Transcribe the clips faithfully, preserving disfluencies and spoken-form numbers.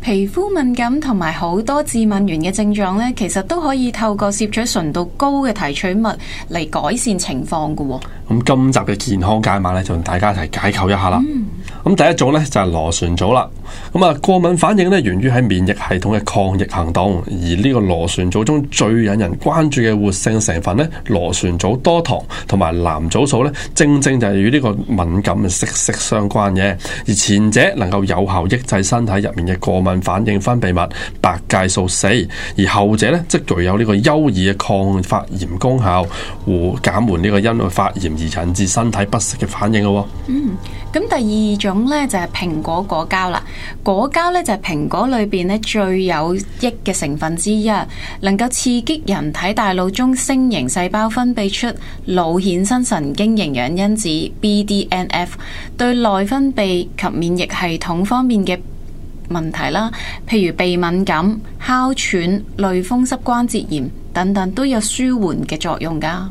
皮膚敏感同埋好多致敏原嘅症狀呢，其實都可以透過攝取純度高嘅提取物嚟改善情況嘅。 咁今集嘅健康解碼呢，就同大家一齊解構一下啦。咁、嗯、第一種呢，就係螺旋藻啦。咁啊，過敏反應呢，源於喺免疫系統嘅抗疫行動，而呢個螺旋藻中最引人關注嘅活性成分呢，螺旋藻多糖同埋藍藻素呢，正正就係與呢個敏感息息相關嘅。而前者能夠有效抑制身體入面嘅過敏反應分泌物白介素四，而後者呢，則具有呢個優異嘅抗發炎功效，和減緩呢個因為發炎而引致身體不適嘅反應咯。 嗯，咁第二種呢，就係蘋果果膠啦。果膠呢，就係蘋果裏邊呢最有益嘅成分之一，能夠刺激人體大腦中星形細胞分泌出腦衍生神經營養因子 B D N F， 對內分泌及免疫系統方面嘅問題啦，譬如鼻敏感、哮喘、類風濕關節炎等等，都有舒緩嘅作用㗎。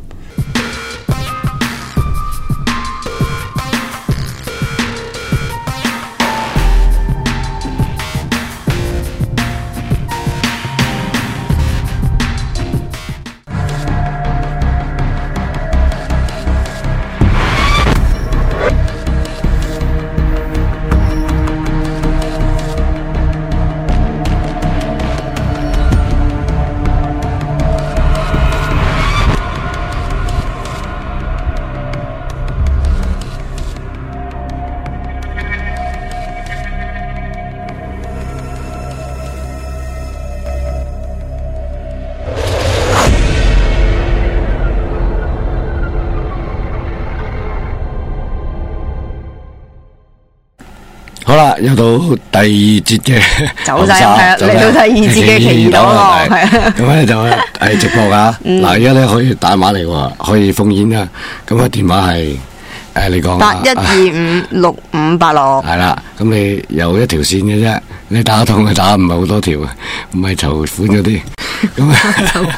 好啦，又到第二節嘅走晒係啊，嚟到第二節嘅奇異檔咯，係啊， 咁咧就係直播噶。嗱，而家咧可以打碼嚟喎，可以烽煙噶。咁啊電話係誒你講八一二五六五八六。 係啦，咁你有一條線嘅啫，你打得通嘅打唔係好多條，唔係籌款嗰啲。咁啊，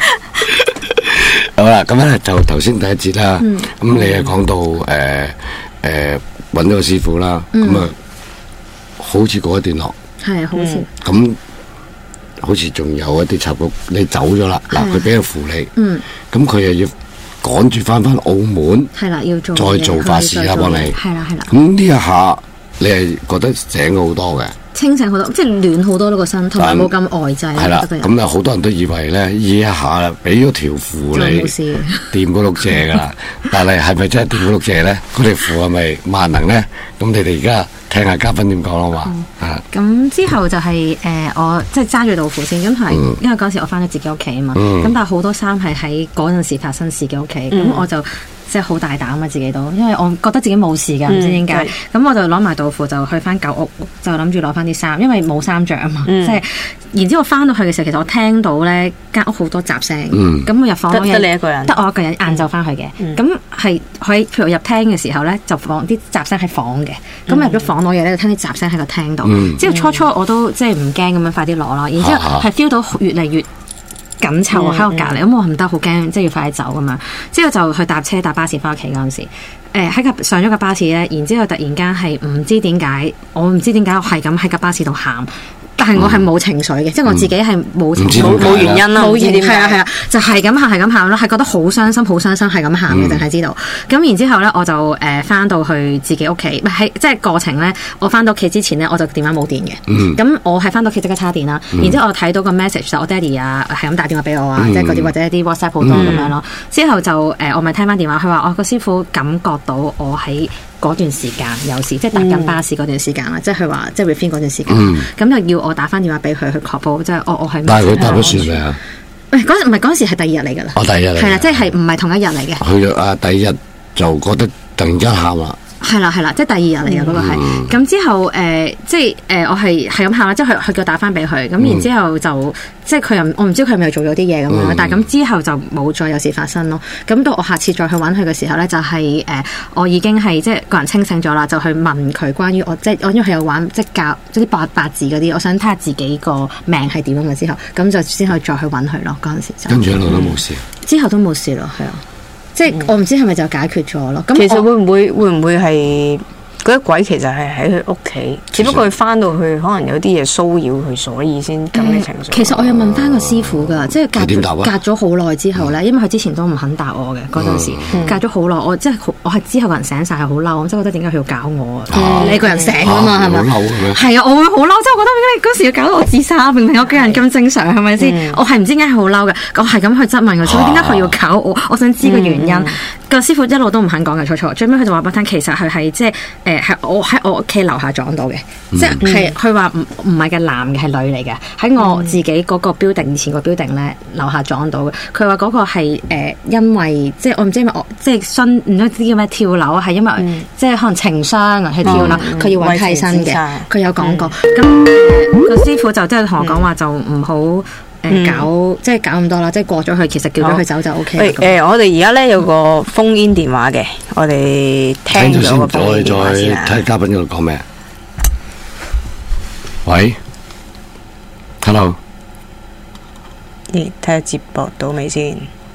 好啦，咁咧就頭先第一節啦。咁你啊講到誒誒揾咗個師傅啦，咁啊。好似嗰一段落， 係好似咁、嗯，好似仲有一啲插曲，你走咗啦，嗱佢俾個符你，嗯，咁佢又要趕住翻翻澳門， 係啦，要做再做法事啦，幫你， 係啦係啦， 咁呢一下你係覺得醒咗好多嘅， 清醒好多，即係暖好多咯個身，同埋冇咁呆滯， 係啦，咁啊好多人都以為咧呢一下俾咗條符你，掂嗰六隻噶啦，但係係咪真係掂嗰六隻咧？嗰條符係咪萬能咧？咁你哋而家聽下嘉賓點講咯嘛，啊！ 咁之後就係、是、誒、呃、我即係揸住道符先，咁係、嗯、因為嗰時我翻咗自己屋企啊嘛，咁、嗯、但係好多衫係喺嗰陣時發生事嘅屋企，咁、嗯、我就即係好大膽啊自己都，因為我覺得自己冇事㗎，唔、嗯、知點解，咁、嗯、我就攞埋道符就去翻舊屋，就諗住攞翻啲衫，因為冇衫着啊嘛，即、嗯、係、就是、然之後翻到去嘅時候，其實我聽到咧間屋好多雜聲，咁、嗯、我入房得你一個人， 得我一個人晏晝翻去嘅，咁係喺譬如入廳嘅時候咧，就放啲雜聲喺房嘅，咁入咗房攞嘢咧，就聽啲雜聲喺個廳度。之、嗯、後初初我都即係唔驚咁樣，快啲攞啦。然之後係 feel 到越嚟越緊湊喺我隔離，咁、嗯、我唔得好驚，即係要快啲走咁樣。之後就去搭車搭巴士翻屋企嗰陣時，誒喺架上咗架巴士咧，然之後突然間係唔知點解，我唔知點解我係咁喺架巴士度喊。但係我係冇情緒嘅、嗯，即係我自己係冇冇冇原因啦，冇原因係啊係啊，就係咁喊係咁喊咯，係覺得好傷心好傷心係咁喊嘅，淨係知道。咁然之後咧，我就誒翻、呃、到去自己屋企，唔係即係過程咧，我翻到屋企之前咧，我就電話冇電嘅。咁、嗯、我係翻到屋企即刻插電啦、嗯。然之後我睇到個 message 就我爹哋啊係咁打電話俾我啊，嗯、即係嗰啲或者一啲 WhatsApp 好多咁樣咯。之後就誒、呃、我咪聽翻電話，佢話我個師傅感覺到我喺嗰段時間有事，即係搭緊巴士嗰段時間啦、嗯，即係佢話即係 refine 嗰段時間，咁、嗯、就要我打翻電話俾佢去確保，即係我我係。但係佢答咗算未啊？誒，嗰唔係嗰時係第二日嚟㗎啦。哦，第二日嚟。係啦，即係唔係同一日嚟嘅。佢啊，第二日就覺得突然間喊啦。係啦係啦，即係第二日嚟嘅嗰個係。咁、嗯、之後誒、呃，即係誒、呃，我係係咁喊啦，即係佢佢叫我打翻俾佢，咁、嗯、然之後就即係佢又我唔知佢係咪做咗啲嘢咁樣，但係咁之後就冇再有事發生咯。咁到我下次再去揾佢嘅時候咧，就係、是、誒、呃，我已經係即係個人清醒咗啦，就去問佢關於我即係我因為佢有玩即係教即啲八八字嗰啲，我想睇下自己個命係點樣嘅之後，咁就先可以再去揾佢咯。嗰陣時就跟住一路都冇事，之後都冇事咯，係啊。即係我唔知係咪就解決咗咯。咁其實會唔會會唔會係嗰啲鬼其實係喺佢屋企，只不過佢翻到去可能有啲嘢騷擾佢，所以先咁嘅情緒。 其實我有問翻個師傅㗎，即係隔隔咗好耐之後咧，因為佢之前都唔肯答我嘅嗰陣時，隔咗好耐，我即係我係之後個人醒晒係好嬲，我真係覺得點解佢要搞我啊？你個人醒啊嘛，係咪？係啊，我會好嬲，即係我覺得點解你嗰時要搞到我自殺？明明我個人咁正常，係咪先？我係唔知點解好嬲嘅，我係咁去質問佢，所以點解佢要搞我？我想知個原因。個師傅一路都唔肯講嘅，錯錯。最尾佢就話俾我聽，其實佢係即係誒係我喺我屋企樓下撞到嘅，即係佢話唔唔係嘅男嘅係女嚟嘅，喺我自己嗰個 building 以前個 building 咧樓下撞到嘅。佢話嗰個係誒因為即係我唔知係咪我即係新唔知叫咩跳樓，係因為即係可能情傷啊去跳樓，佢要揾替身嘅。佢有講過，咁個師傅就即係同我講話就唔好。誒搞、嗯、即係搞咁多啦，即係過咗去，其實叫咗佢走就 O K。 誒，我哋而家咧有個phone in電話嘅，我哋聽咗個phone in電話先啊。 再睇嘉賓嗰度講咩？喂 ，Hello， 咦，睇下接駁到未先？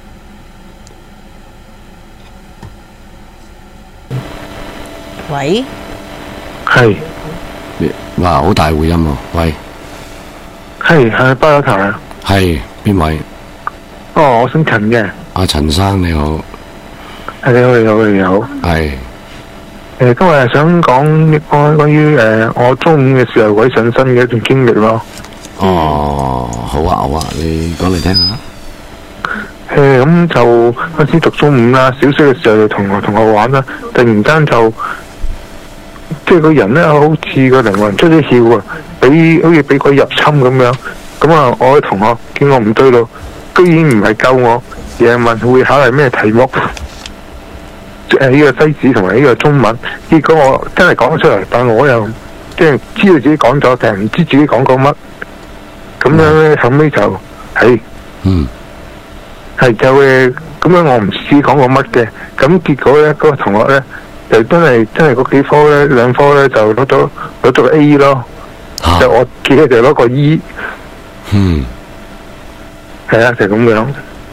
喂， 係， 哇，好大回音喎！喂， 係係巴友頭啊！ 係邊位？ 哦，我姓陳嘅。 阿陳生你好。 係你好，你好，你好。 係。 誒，今日係想講關關於誒我中午嘅時候鬼上身嘅一段經歷咯。 哦，好啊，好啊，你講嚟聽下。 誒，咁就開始讀中午啦，小息嘅時候就同同學玩啦，突然間就即係個人咧，好似個靈魂出咗竅啊，俾好似俾鬼入侵咁樣。咁啊，我嘅同學見我唔對路，居然唔係救我，而係問會考係咩題目，誒呢個西史同埋呢個中文。結果我真係講咗出嚟，但我又即係知道自己講咗，但係唔知自己講過乜。咁樣咧，後尾就係， 嗯， 係就誒，咁樣我唔知自己講過乜嘅。咁結果咧，嗰個同學咧就真係真係嗰幾科咧，兩科咧就攞咗攞咗個 A 咯，就我自己就攞個 E。 嗯， 係啊，就咁樣。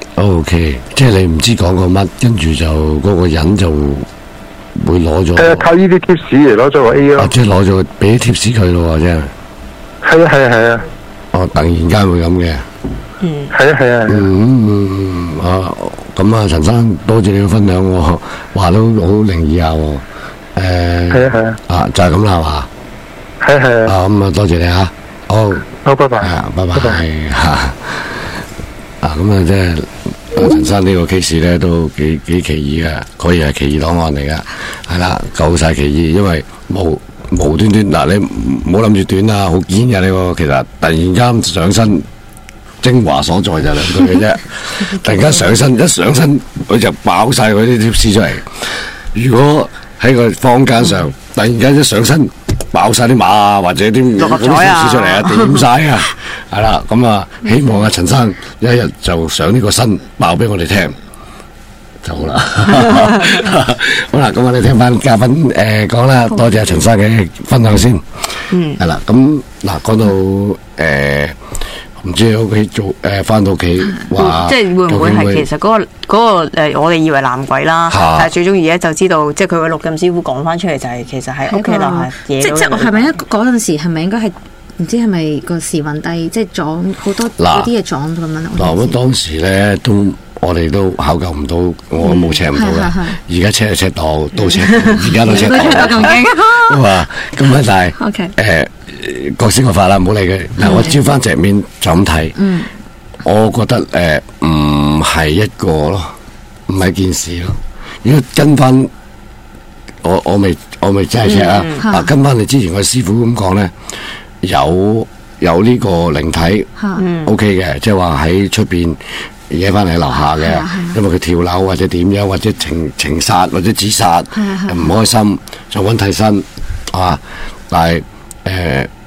O K， 即係你唔知講過乜，跟住就嗰個人就會攞咗。 係啊，靠呢啲貼士嚟攞咗個 A 咯。 即係攞咗俾啲貼士佢咯，真係。係啊，係啊，係啊。 哦，突然間會咁嘅。 嗯。係啊，係啊。 嗯嗯啊，咁啊，陳生多謝你嘅分享喎，話都好靈異下喎。誒。 係啊，係啊。 啊，就係咁啦，係嘛？ 係啊，係啊。 啊，咁啊，多謝你吓。好， 好，拜拜。 啊，拜拜。吓，啊，咁啊，即係阿陳生呢個 case 咧，都幾幾奇異嘅，可以係奇異檔案嚟噶，係啦，夠晒奇異，因為無無端端嗱，你唔好諗住短啊，好堅嘅呢個，其實突然間上身，精華所在就兩句嘅啫，突然間上身一上身，佢就爆晒佢啲貼士出嚟。如果喺個坊間上，突然間一上身。爆晒啲馬啊，或者啲嗰啲貼士出嚟啊，點晒啊，係啦，咁啊，希望阿陳生一日就上呢個身爆俾我哋聽就好啦。好啦，咁我哋聽翻嘉賓誒講啦，多謝阿陳生嘅分享先。嗯，係啦，咁嗱講到誒，唔知喺屋企做誒，翻到屋企話， 即係會唔會係其實嗰個嗰個誒，我哋以為男鬼啦，但係最終而家就知道，即係佢個錄音師傅講翻出嚟就係其實係屋企樓下嘢。即即係係咪一嗰陣時係咪應該係唔知係咪個時運低，即係撞好多嗰啲嘢撞咁樣？ 嗱，咁當時咧都我哋都考究唔到，我冇車唔到嘅。而家車就車到，都車，而家都車到。咁驚咁啊！咁啊，但係誒。各施各法啦，唔好理佢。嗱，我照翻隻面就咁睇，嗯、我覺得誒唔係一個咯，唔係件事咯。如果跟翻我我未我未真係 check 啊，嗯、啊跟翻你之前個師傅咁講咧，有有呢個靈體、嗯、OK 嘅，即係話喺出邊惹翻嚟樓下嘅，嗯、因為佢跳樓或者點樣，或者情情殺或者自殺，唔開心就揾替身啊，但係。誒，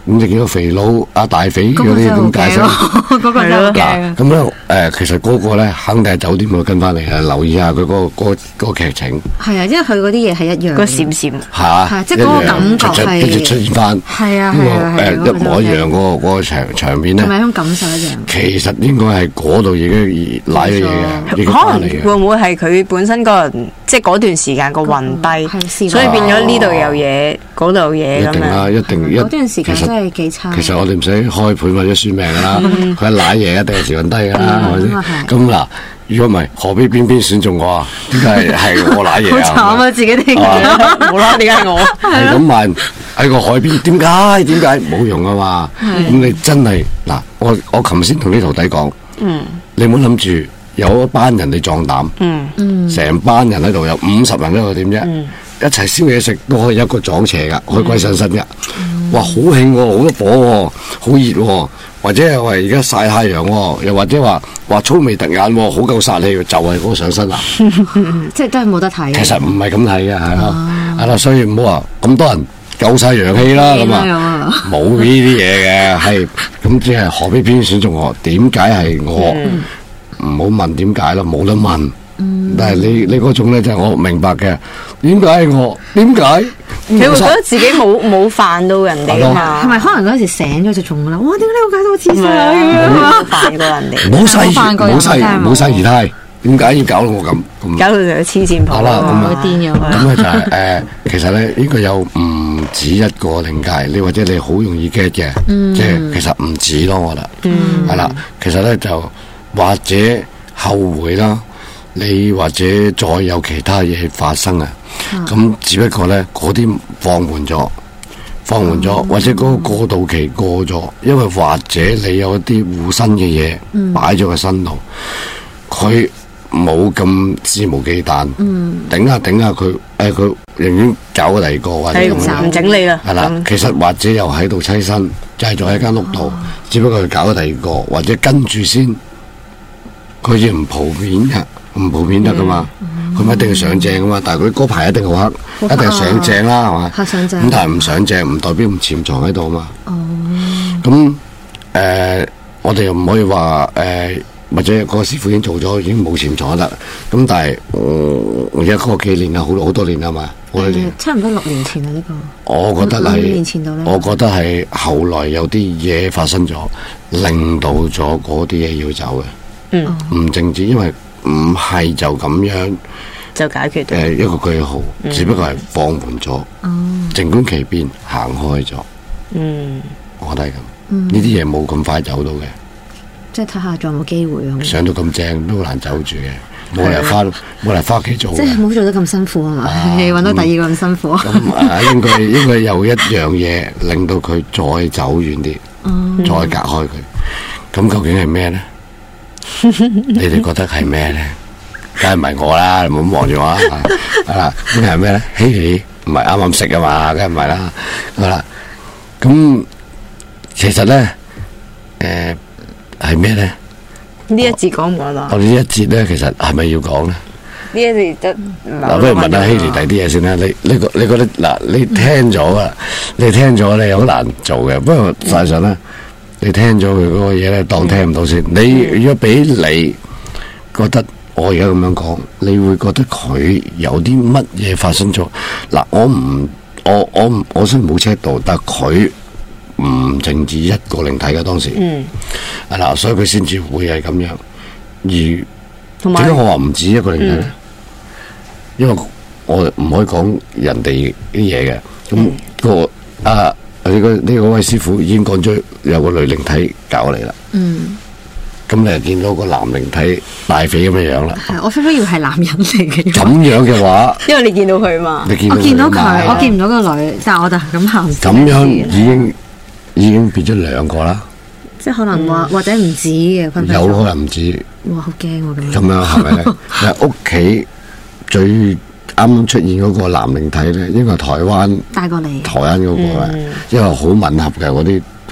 咁你見到肥佬阿大肥嗰啲點解釋？ 嗰個真係好驚。 咁咧誒，其實嗰個咧肯定係酒店會跟翻嚟嘅，留意下佢嗰個嗰個嗰個劇情。 係啊，因為佢嗰啲嘢係一樣， 個閃閃嚇， 即係嗰個感覺係跟住出現翻。 係啊係啊誒一模一樣嗰個嗰個場場面咧， 同埋一種感受一樣。 其實應該係嗰度已經賴咗嘢嘅， 可能會唔會係佢本身個人，即係嗰段時間個運低，所以變咗呢度有嘢，嗰度有嘢咁樣。 一定啦，一定一。 嗰段時間真係幾差。 其實我哋唔使開盤或者算命噶啦，佢一賴嘢一定係時運低噶啦，係咪先？咁嗱，如果唔係，何必偏偏選中我啊？點解係係我賴嘢啊？ 好慘啊！自己聽冇啦，點解我係咁問喺個海邊？點解？點解冇用啊嘛？咁你真係嗱，我我琴先同啲徒弟講，你唔好諗住有一班人你壯膽，成班人喺度有五十人喺度點啫？一齊燒嘢食都可以一個撞邪噶，可以鬼上身噶。哇，好興喎，好多火喎，好熱喎，或者係話而家曬太陽喎，又或者話話粗眉突眼喎，好夠殺氣，就係嗰個上身啦。 即係都係冇得睇。 其實唔係咁睇嘅，係咯，係啦，所以唔好話咁多人夠晒陽氣啦，咁啊冇呢啲嘢嘅，係咁即係何必偏選中我？點解係我？唔好問點解啦，冇得問。但係你你嗰種咧，就係我明白嘅。點解係我？點解？ 你會覺得自己冇冇犯到人哋啊嘛？ 係咪可能嗰時醒咗就中啦？哇！點解你會搞到我黐線？ 冇犯過人哋， 冇細冇細冇細二胎，點解要搞到我咁？ 搞到佢黐線婆啦， 咁癲咗。 咁咧就係誒，其實咧應該有唔止一個靈界，你或者你好容易 get 嘅，即係其實唔止咯，我覺得係啦。其實咧就或者後悔啦。你或者再有其他嘢發生啊？咁、嗯、只不過咧，嗰啲放緩咗，放緩咗，嗯、或者嗰個過渡期過咗，因為或者你有一啲護身嘅嘢擺咗個身度，佢冇咁肆無忌憚，嗯、頂下頂下佢，誒佢寧願搞個第二個或者咁唔整理啦。 係啦，其實或者又喺度棲身，就係喺間屋度，嗯、只不過佢搞個第二個，或者跟住先，佢亦唔普遍嘅。唔普遍得噶嘛，佢咪、嗯、一定要上正噶嘛，但係佢嗰排一定好黑，黑一定係上正啦，係嘛？黑上正。咁但係唔上正，唔代表唔潛藏喺度嘛。哦。咁誒、呃，我哋又唔可以話誒、呃，或者嗰個師傅已經做咗，已經冇潛藏得。咁但係我而家嗰個幾年啦，好好多年啦嘛，好多年。 差唔多六年前啦，呢、這個。我覺得係。 六年前到咧。 我覺得係後來有啲嘢發生咗，令到咗嗰啲嘢要走嘅。嗯。唔淨止因為。唔係就咁樣就解決到， 誒一個句號，嗯、只不過係放緩咗，靜觀其變，行開咗。嗯，我覺得係咁。呢啲嘢冇咁快走到嘅， 即係睇下仲有冇機會啊！ 上到咁正都好難走住嘅，冇理由翻冇理由翻屋企做。即係冇做得咁辛苦啊嘛，揾到第二個咁辛苦。 咁啊，應該應該有一樣嘢令到佢再走遠啲，嗯、再隔開佢。咁究竟係咩咧？你哋覺得係咩咧？梗係唔係我啦，你唔好望住我啦。係啦，咁係咩咧？希奇唔係啱啱食啊嘛，梗係唔係啦。好啦，咁其實咧，誒係咩咧？ 呢一節講唔講啦？ 我哋呢一節咧，其實係咪要講咧？ 呢一節得嗱，不如問下希奇第啲嘢先啦。你你覺你覺得嗱？你聽咗啊？你聽咗你好難做嘅。不過實際上咧。你聽咗佢嗰個嘢咧，當聽唔到先。你如果俾你覺得我而家咁樣講，你會覺得佢有啲乜嘢發生咗？嗱，我唔，我我唔，我雖然冇 check 到，但係佢唔淨止一個靈體嘅當時。嗯。啊嗱，所以佢先至會係咁樣。而點解我話唔止一個靈體咧？嗯、因為我唔可以講人哋啲嘢嘅。咁、嗯嗰個啊。呢個呢個位師傅已經講咗有個女靈體搞嚟啦。嗯。咁你又見到個男靈體大肥咁嘅樣啦。 係，我非非要係男人嚟嘅。 咁樣嘅話， 因為你見到佢嘛。 你見到我見到佢，我見唔到個女，但係我就咁行。 咁樣已經已經變咗兩個啦。 即係可能話或者唔止嘅，分分鐘。 有可能唔止。 哇！好驚喎咁樣。 咁樣係咪咧？喺屋企最。啱啱出現嗰個男靈體咧，應該係台灣帶過嚟， 台灣嗰個啦，因為好吻合嘅嗰啲嗰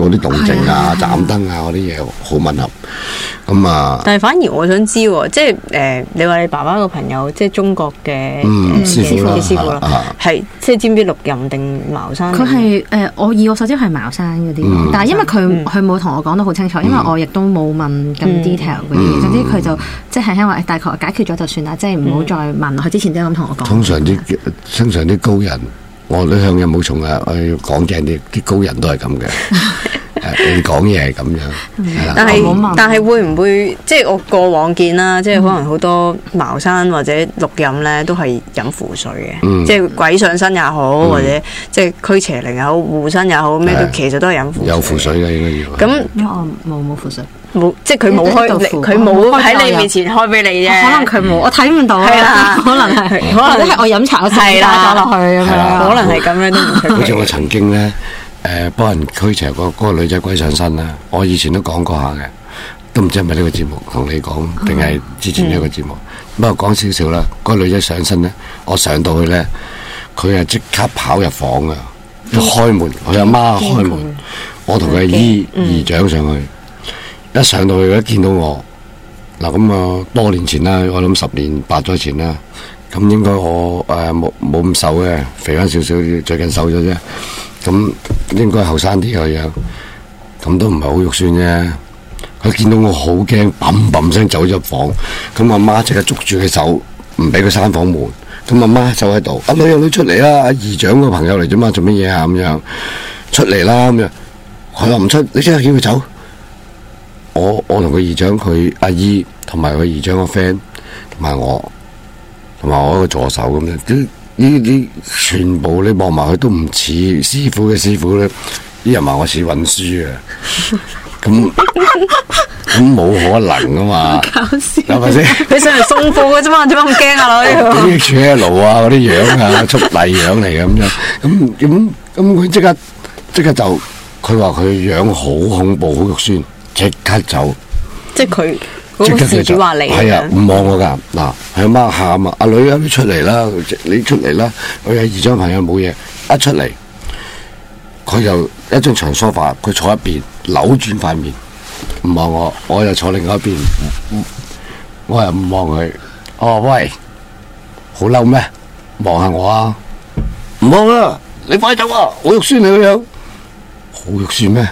嗰啲動靜啊、斬燈啊嗰啲嘢好吻合。咁啊， 但係反而我想知喎，即係誒，你話你爸爸個朋友即係中國嘅師傅啦， 師傅啦，係即係知唔知陸任定茅山？ 佢係誒，我以我所知係茅山嗰啲，但係因為佢佢冇同我講得好清楚，因為我亦都冇問咁 detail 嘅嘢。總之佢就即係因為大概解決咗就算啦，即係唔好再問。佢之前都咁同我講。通常啲通常啲高人，我都向有冇從啊，我要講正啲，啲高人都係咁嘅。你講嘢係咁樣， 但係但係會唔會即係我過往見啦，即係可能好多茅山或者陸任咧都係飲符水嘅，嗯、即係鬼上身也好，嗯、或者即係驅邪靈也好、護身也好，咩都其實都係飲符水。有符水嘅應該要。咁我冇冇符水， 冇即係佢冇開，佢冇喺你面前開俾你啫。 可能佢冇，我睇唔到啊。可能係，可能係我飲茶我加咗落去咁樣，可能係咁樣都唔出奇。 好似我曾經咧。誒，幫、呃、人驅邪嗰嗰個女仔鬼上身啦，我以前都講過下嘅，都唔知係咪呢個節目同你講，定係之前呢個節目。不過講少少啦，嗰、那個女仔上身咧，我上到去咧，佢係即刻跑入房噶，一開門，佢阿媽開門，嗯、我同佢姨姨丈上去，嗯、一上到去一見到我，嗱咁啊，多年前啦，我諗十年八載前啦，咁應該我誒冇冇咁瘦嘅，肥翻少少，最近瘦咗啫。咁應該後生啲個樣，咁都唔係好肉酸啫。佢見到我好驚，砰砰聲走入房，咁阿媽即刻捉住佢手，唔俾佢閂房門。咁阿媽就喺度，阿女有女出嚟啦，阿姨丈個朋友嚟啫嘛，做乜嘢啊？咁樣出嚟啦，咁樣佢話唔出，你即刻叫佢走。我我同佢姨丈，佢阿姨同埋佢姨丈個 friend，同埋我，同埋我一個助手咁樣。呢啲全部你望埋佢都唔似師傅嘅師傅咧，啲人話我似運輸啊，咁咁冇可能噶嘛，搞笑係咪先？ 佢上嚟送貨嘅啫嘛，點解咁驚啊？女啲車路啊，嗰啲樣啊，速遞樣嚟嘅咁樣，咁咁咁佢即刻即刻就，佢話佢樣好恐怖，好肉酸，即刻走， 即係佢。即刻佢就係啊，唔望我噶嗱，佢阿媽喊啊，阿女啊，你出嚟啦，你出嚟啦，我有姨丈朋友冇嘢，一出嚟，佢就一張長梳化，佢坐一邊，扭轉塊面，唔望我，我又坐另外一邊，我又唔望佢，哦喂，好嬲咩？望下我啊，唔望啦，你快走啊，好肉酸你個樣，好肉酸咩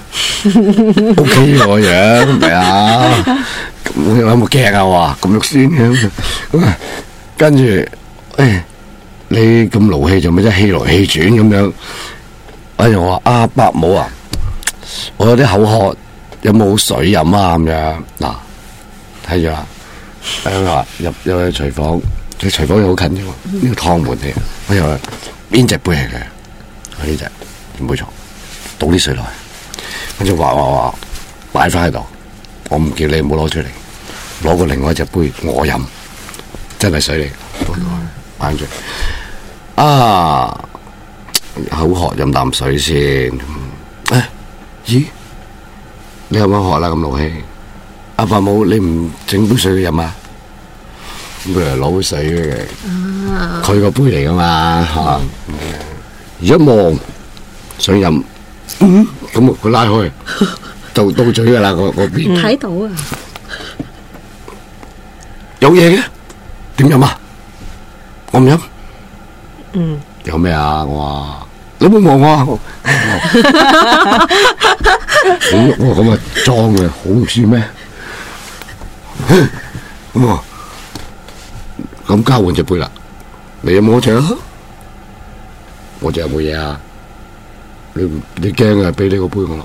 ？O K 個樣唔係啊。我有冇驚啊？哇，咁肉酸嘅，跟住，誒，你咁勞氣做咩啫？氣來氣轉咁樣。哎呀，我話阿伯母啊，我有啲口渴，有冇水飲啊？咁樣嗱，睇住啦。誒話入入去廚房，佢廚房又好近啫嘛，呢個湯門嚟嘅。我又話邊隻杯嚟嘅？呢隻唔會錯，倒啲水落去，跟住話話話擺翻喺度。我唔叫你唔好攞出嚟，攞個另外一隻杯我飲，真係水嚟，擺住。啊，口渴飲啖水先。誒，咦？你有冇渴啦？咁勞氣？阿伯母，你唔整杯水飲啊？咁佢嚟攞杯水嘅，佢個杯嚟噶嘛嚇。而家望想飲，嗯，咁佢拉開。到到嘴噶啦，嗰嗰邊睇到啊！ 有嘢嘅，點飲啊？我唔飲。 嗯。 有咩啊？我話你冇望我啊！好我咁啊裝嘅，好肉酸咩？咁啊，咁交換隻杯啦。你有冇我隻啊？我隻有冇嘢啊？你你驚啊？俾你個杯我落。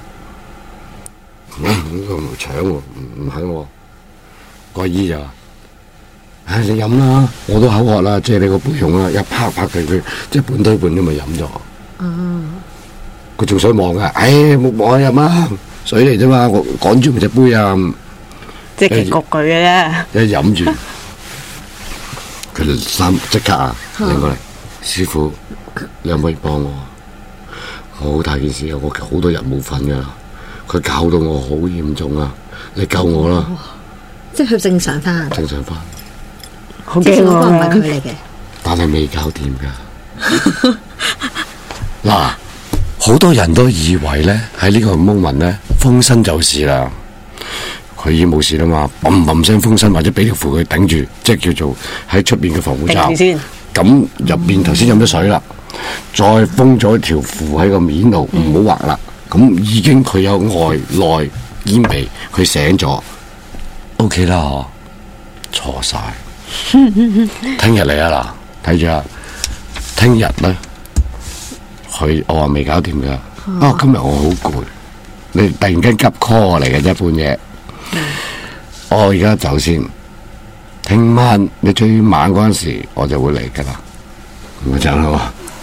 啊！呢個唔搶喎，唔唔肯喎。個姨就話：唉，你飲啦，我都口渴啦，借你個杯用啦。一拍拍佢，佢即係半推半咁咪飲咗。嗯。佢仲想望啊！唉，冇望我飲啊，水嚟啫嘛，我趕住咪隻杯啊。 即係焗佢嘅啫。 一飲住，佢就三即刻啊，拎過嚟，師傅，你可唔可以幫我？好大件事啊！我好多日冇瞓噶。佢搞到我好嚴重啊！你救我啦！ 即係佢正常翻， 正常翻。 好驚喎！ 唔係佢嚟嘅， 但係未搞掂噶。嗱， 好多人都以為咧喺呢個 moment 咧封身就是啦，佢已經冇事啦嘛，砰砰聲封身或者俾條符佢頂住，即係叫做喺出邊嘅防護罩。咁入邊頭先飲咗水啦，再封咗條符喺個面度，唔好畫啦。咁、嗯、已經佢有外內煙味，佢醒咗 ，OK 啦嗬，錯晒。聽日嚟啊嗱，睇住啊，聽日咧，佢我話未搞掂噶，啊今日我好攰，你突然間急 call 我嚟嘅啫，半夜，嗯、我而家走先。聽晚你最晚嗰陣時，我就會嚟噶啦，咁就咯。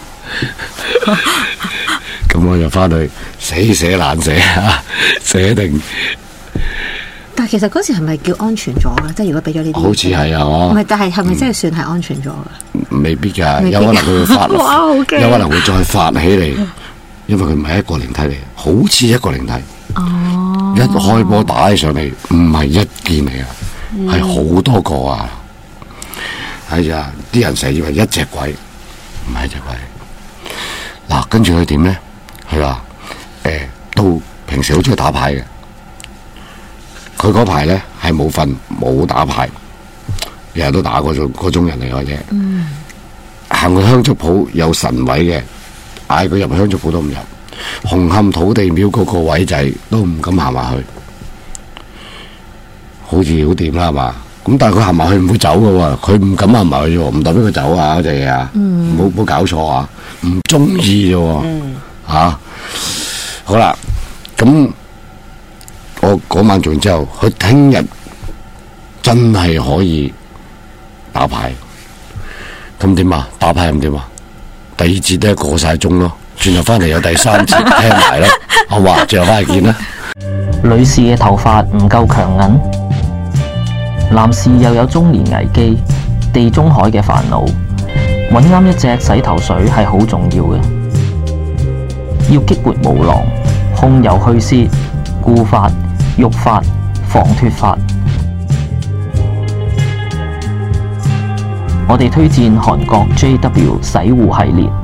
咁我就翻去死寫爛寫啊，寫定。 但係其實嗰時係咪叫安全咗啊？即係如果俾咗呢啲， 好似係啊， 唔係，但係係咪真係算係安全咗噶？ 未必噶，有可能佢會發，有可能會再發起嚟，因為佢唔係一個靈體嚟，好似一個靈體。哦，一開波打起上嚟，唔係一件嚟啊！係好、嗯、多個啊！係啊，啲人成日以為一隻鬼，唔係一隻鬼。嗱，跟住佢點咧？係話誒，到平時好中意打牌嘅，佢嗰排咧係冇瞓冇打牌，日日都打嗰種嗰種人嚟嘅啫。嗯，行去香燭鋪有神位嘅，嗌佢入香燭鋪都唔入。紅磡土地廟嗰個位仔都唔敢行埋去。好似好掂啦，係嘛？咁但係佢行埋去唔會走噶喎，佢唔敢行埋去啫，唔代表佢走啊！嗰隻嘢啊，唔好唔好搞錯啊！唔中意啫，吓好啦。咁我嗰晚做完之後，佢聽日真係可以打牌。咁點啊？打牌咁點啊？第二節都係過晒鐘咯，轉頭翻嚟有第三節聽埋啦。好話，最後翻嚟見啦。 女士嘅頭髮唔夠強韌。男士又有中年危機、地中海嘅煩惱，揾啱一隻洗頭水係好重要嘅。要激活毛囊、控油去屑、固髮、育髮、防脫髮。我哋推薦韓國 J W 洗護系列。